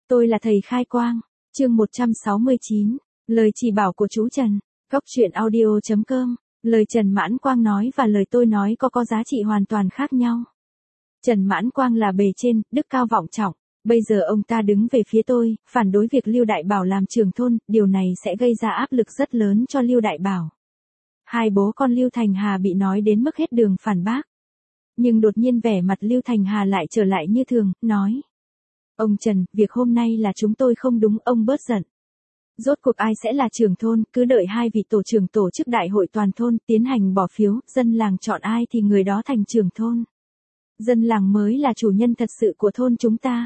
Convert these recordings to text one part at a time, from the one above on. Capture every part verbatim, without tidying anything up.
Tôi là thầy khai quang. Chương một trăm sáu mươi chín. Lời chỉ bảo của chú Trần. Góc truyện audio chấm com. Lời Trần Mãn Quang nói và lời tôi nói có có giá trị hoàn toàn khác nhau. Trần Mãn Quang là bề trên, đức cao vọng trọng. Bây giờ ông ta đứng về phía tôi, phản đối việc Lưu Đại Bảo làm trưởng thôn, điều này sẽ gây ra áp lực rất lớn cho Lưu Đại Bảo. Hai bố con Lưu Thành Hà bị nói đến mức hết đường phản bác. Nhưng đột nhiên vẻ mặt Lưu Thành Hà lại trở lại như thường, nói. Ông Trần, việc hôm nay là chúng tôi không đúng, ông bớt giận. Rốt cuộc ai sẽ là trưởng thôn, cứ đợi hai vị tổ trưởng tổ chức đại hội toàn thôn, tiến hành bỏ phiếu, dân làng chọn ai thì người đó thành trưởng thôn. Dân làng mới là chủ nhân thật sự của thôn chúng ta.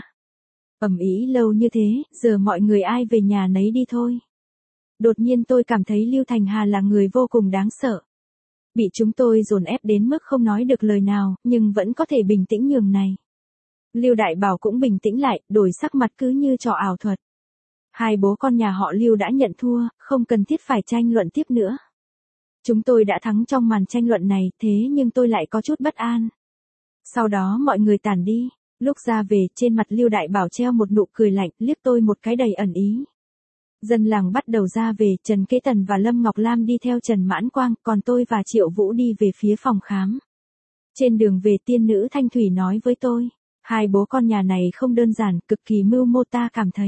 Ầm ĩ lâu như thế, giờ mọi người ai về nhà nấy đi thôi. Đột nhiên tôi cảm thấy Lưu Thành Hà là người vô cùng đáng sợ. Bị chúng tôi dồn ép đến mức không nói được lời nào, nhưng vẫn có thể bình tĩnh nhường này. Lưu Đại Bảo cũng bình tĩnh lại, đổi sắc mặt cứ như trò ảo thuật. Hai bố con nhà họ Lưu đã nhận thua, không cần thiết phải tranh luận tiếp nữa. Chúng tôi đã thắng trong màn tranh luận này, thế nhưng tôi lại có chút bất an. Sau đó mọi người tản đi, lúc ra về, trên mặt Lưu Đại Bảo treo một nụ cười lạnh, liếc tôi một cái đầy ẩn ý. Dân làng bắt đầu ra về, Trần Kế Tần và Lâm Ngọc Lam đi theo Trần Mãn Quang, còn tôi và Triệu Vũ đi về phía phòng khám. Trên đường về, tiên nữ Thanh Thủy nói với tôi, hai bố con nhà này không đơn giản, cực kỳ mưu mô, ta cảm thấy.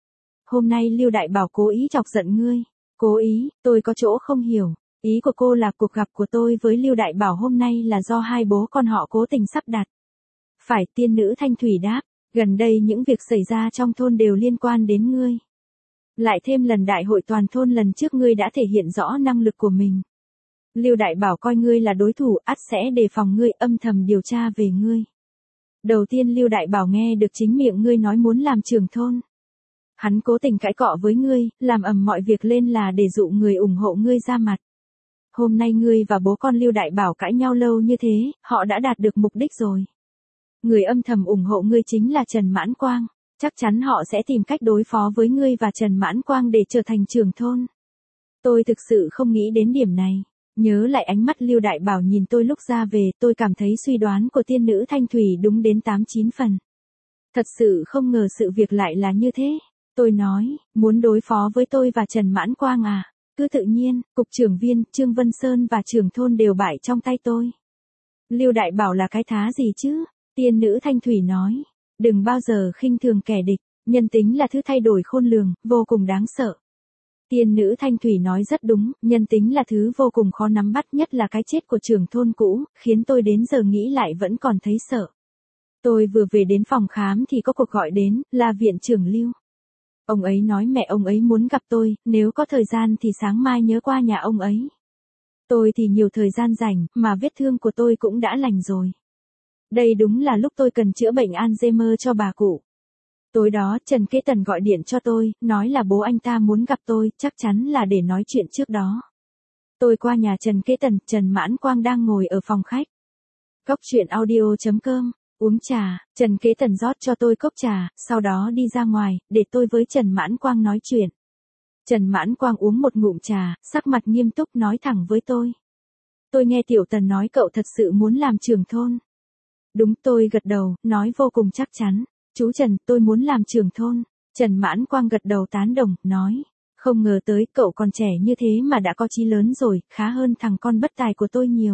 Hôm nay Lưu Đại Bảo cố ý chọc giận ngươi. Cố ý, tôi có chỗ không hiểu. Ý của cô là cuộc gặp của tôi với Lưu Đại Bảo hôm nay là do hai bố con họ cố tình sắp đặt. Phải, tiên nữ Thanh Thủy đáp, gần đây những việc xảy ra trong thôn đều liên quan đến ngươi. Lại thêm lần đại hội toàn thôn lần trước ngươi đã thể hiện rõ năng lực của mình. Lưu Đại Bảo coi ngươi là đối thủ, ắt sẽ đề phòng ngươi, âm thầm điều tra về ngươi. Đầu tiên Lưu Đại Bảo nghe được chính miệng ngươi nói muốn làm trưởng thôn. Hắn cố tình cãi cọ với ngươi, làm ầm mọi việc lên là để dụ người ủng hộ ngươi ra mặt. Hôm nay ngươi và bố con Lưu Đại Bảo cãi nhau lâu như thế, họ đã đạt được mục đích rồi. Người âm thầm ủng hộ ngươi chính là Trần Mãn Quang. Chắc chắn họ sẽ tìm cách đối phó với ngươi và Trần Mãn Quang để trở thành trưởng thôn. Tôi thực sự không nghĩ đến điểm này. Nhớ lại ánh mắt Lưu Đại Bảo nhìn tôi lúc ra về, tôi cảm thấy suy đoán của tiên nữ Thanh Thủy đúng đến tám chín phần. Thật sự không ngờ sự việc lại là như thế. Tôi nói, muốn đối phó với tôi và Trần Mãn Quang à? Cứ tự nhiên, cục trưởng viên, Trương Vân Sơn và trưởng thôn đều bại trong tay tôi. Lưu Đại Bảo là cái thá gì chứ? Tiên nữ Thanh Thủy nói, đừng bao giờ khinh thường kẻ địch, nhân tính là thứ thay đổi khôn lường, vô cùng đáng sợ. Tiên nữ Thanh Thủy nói rất đúng, nhân tính là thứ vô cùng khó nắm bắt, nhất là cái chết của trưởng thôn cũ, khiến tôi đến giờ nghĩ lại vẫn còn thấy sợ. Tôi vừa về đến phòng khám thì có cuộc gọi đến, là viện trưởng Lưu. Ông ấy nói mẹ ông ấy muốn gặp tôi, nếu có thời gian thì sáng mai nhớ qua nhà ông ấy. Tôi thì nhiều thời gian rảnh, mà vết thương của tôi cũng đã lành rồi. Đây đúng là lúc tôi cần chữa bệnh Alzheimer cho bà cụ. Tối đó, Trần Kế Tần gọi điện cho tôi, nói là bố anh ta muốn gặp tôi, chắc chắn là để nói chuyện trước đó. Tôi qua nhà Trần Kế Tần, Trần Mãn Quang đang ngồi ở phòng khách. Góc truyện audio chấm com. Uống trà, Trần Kế Tần rót cho tôi cốc trà, sau đó đi ra ngoài, để tôi với Trần Mãn Quang nói chuyện. Trần Mãn Quang uống một ngụm trà, sắc mặt nghiêm túc nói thẳng với tôi. Tôi nghe Tiểu Tần nói cậu thật sự muốn làm trưởng thôn. Đúng, tôi gật đầu, nói vô cùng chắc chắn. Chú Trần, tôi muốn làm trưởng thôn. Trần Mãn Quang gật đầu tán đồng, nói. Không ngờ tới cậu còn trẻ như thế mà đã có chí lớn rồi, khá hơn thằng con bất tài của tôi nhiều.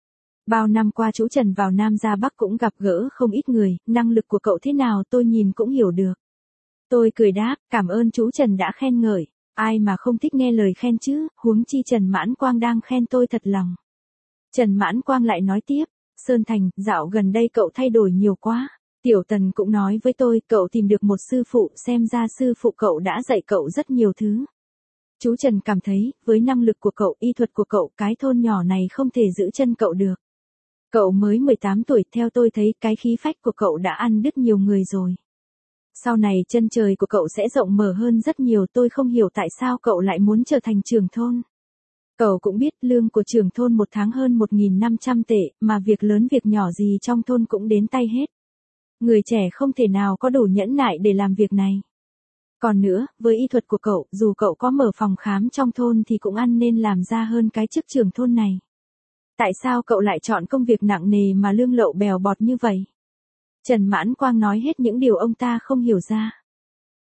Bao năm qua chú Trần vào Nam ra Bắc cũng gặp gỡ không ít người, năng lực của cậu thế nào tôi nhìn cũng hiểu được. Tôi cười đáp, cảm ơn chú Trần đã khen ngợi, ai mà không thích nghe lời khen chứ, huống chi Trần Mãn Quang đang khen tôi thật lòng. Trần Mãn Quang lại nói tiếp, Sơn Thành, dạo gần đây cậu thay đổi nhiều quá. Tiểu Tần cũng nói với tôi, cậu tìm được một sư phụ, xem ra sư phụ cậu đã dạy cậu rất nhiều thứ. Chú Trần cảm thấy, với năng lực của cậu, y thuật của cậu, cái thôn nhỏ này không thể giữ chân cậu được. Cậu mới mười tám tuổi, theo tôi thấy cái khí phách của cậu đã ăn đứt nhiều người rồi. Sau này chân trời của cậu sẽ rộng mở hơn rất nhiều, tôi không hiểu tại sao cậu lại muốn trở thành trưởng thôn. Cậu cũng biết lương của trưởng thôn một tháng hơn một nghìn năm trăm tệ, mà việc lớn việc nhỏ gì trong thôn cũng đến tay hết. Người trẻ không thể nào có đủ nhẫn nại để làm việc này. Còn nữa, với y thuật của cậu, dù cậu có mở phòng khám trong thôn thì cũng ăn nên làm ra hơn cái chức trưởng thôn này. Tại sao cậu lại chọn công việc nặng nề mà lương lậu bèo bọt như vậy? Trần Mãn Quang nói hết những điều ông ta không hiểu ra.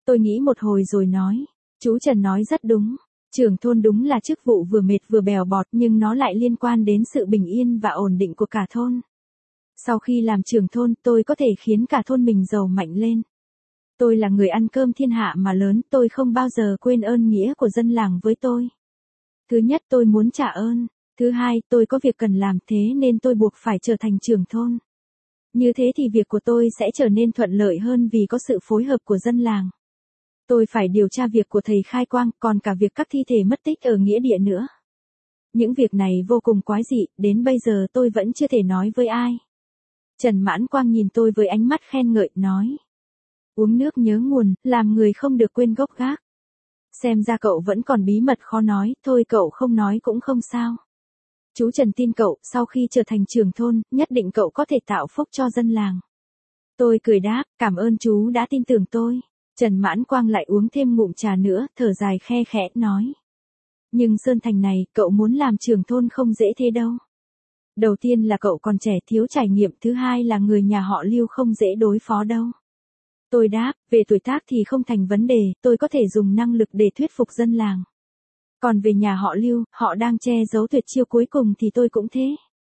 Tôi nghĩ một hồi rồi nói. Chú Trần nói rất đúng. Trưởng thôn đúng là chức vụ vừa mệt vừa bèo bọt nhưng nó lại liên quan đến sự bình yên và ổn định của cả thôn. Sau khi làm trưởng thôn tôi có thể khiến cả thôn mình giàu mạnh lên. Tôi là người ăn cơm thiên hạ mà lớn, tôi không bao giờ quên ơn nghĩa của dân làng với tôi. Thứ nhất tôi muốn trả ơn. Thứ hai tôi có việc cần làm thế nên tôi buộc phải trở thành trưởng thôn. Như thế thì việc của tôi sẽ trở nên thuận lợi hơn vì có sự phối hợp của dân làng. Tôi phải điều tra việc của thầy Khai Quang, còn cả việc các thi thể mất tích ở nghĩa địa nữa. Những việc này vô cùng quái dị, đến bây giờ tôi vẫn chưa thể nói với ai. Trần Mãn Quang nhìn tôi với ánh mắt khen ngợi, nói. Uống nước nhớ nguồn, làm người không được quên gốc gác. Xem ra cậu vẫn còn bí mật khó nói, thôi cậu không nói cũng không sao. Chú Trần tin cậu, sau khi trở thành trưởng thôn, nhất định cậu có thể tạo phúc cho dân làng. Tôi cười đáp, cảm ơn chú đã tin tưởng tôi. Trần Mãn Quang lại uống thêm ngụm trà nữa, thở dài khe khẽ, nói. Nhưng Sơn Thành này, cậu muốn làm trưởng thôn không dễ thế đâu. Đầu tiên là cậu còn trẻ thiếu trải nghiệm, thứ hai là người nhà họ Lưu không dễ đối phó đâu. Tôi đáp, về tuổi tác thì không thành vấn đề, tôi có thể dùng năng lực để thuyết phục dân làng. Còn về nhà họ Lưu, họ đang che giấu tuyệt chiêu cuối cùng thì tôi cũng thế.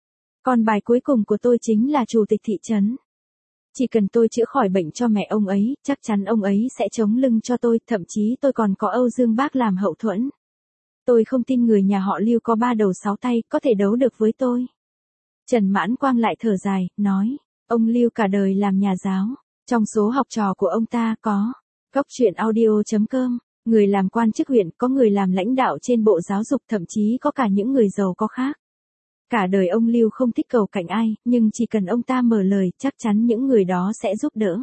Còn bài cuối cùng của tôi chính là chủ tịch thị trấn. Chỉ cần tôi chữa khỏi bệnh cho mẹ ông ấy, chắc chắn ông ấy sẽ chống lưng cho tôi, thậm chí tôi còn có Âu Dương Bác làm hậu thuẫn. Tôi không tin người nhà họ Lưu có ba đầu sáu tay, có thể đấu được với tôi. Trần Mãn Quang lại thở dài, nói, ông Lưu cả đời làm nhà giáo, trong số học trò của ông ta có, góc truyện audio chấm com, người làm quan chức huyện, có người làm lãnh đạo trên bộ giáo dục, thậm chí có cả những người giàu có khác. Cả đời ông Lưu không thích cầu cạnh ai, nhưng chỉ cần ông ta mở lời, chắc chắn những người đó sẽ giúp đỡ.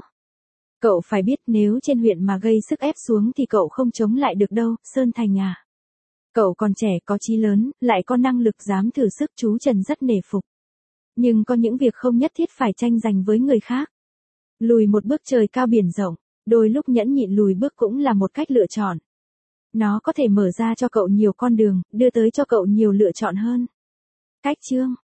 Cậu phải biết nếu trên huyện mà gây sức ép xuống thì cậu không chống lại được đâu, Sơn Thành à. Cậu còn trẻ, có chí lớn, lại có năng lực dám thử sức, chú Trần rất nể phục. Nhưng có những việc không nhất thiết phải tranh giành với người khác. Lùi một bước trời cao biển rộng, đôi lúc nhẫn nhịn lùi bước cũng là một cách lựa chọn. Nó có thể mở ra cho cậu nhiều con đường, đưa tới cho cậu nhiều lựa chọn hơn. Cách chương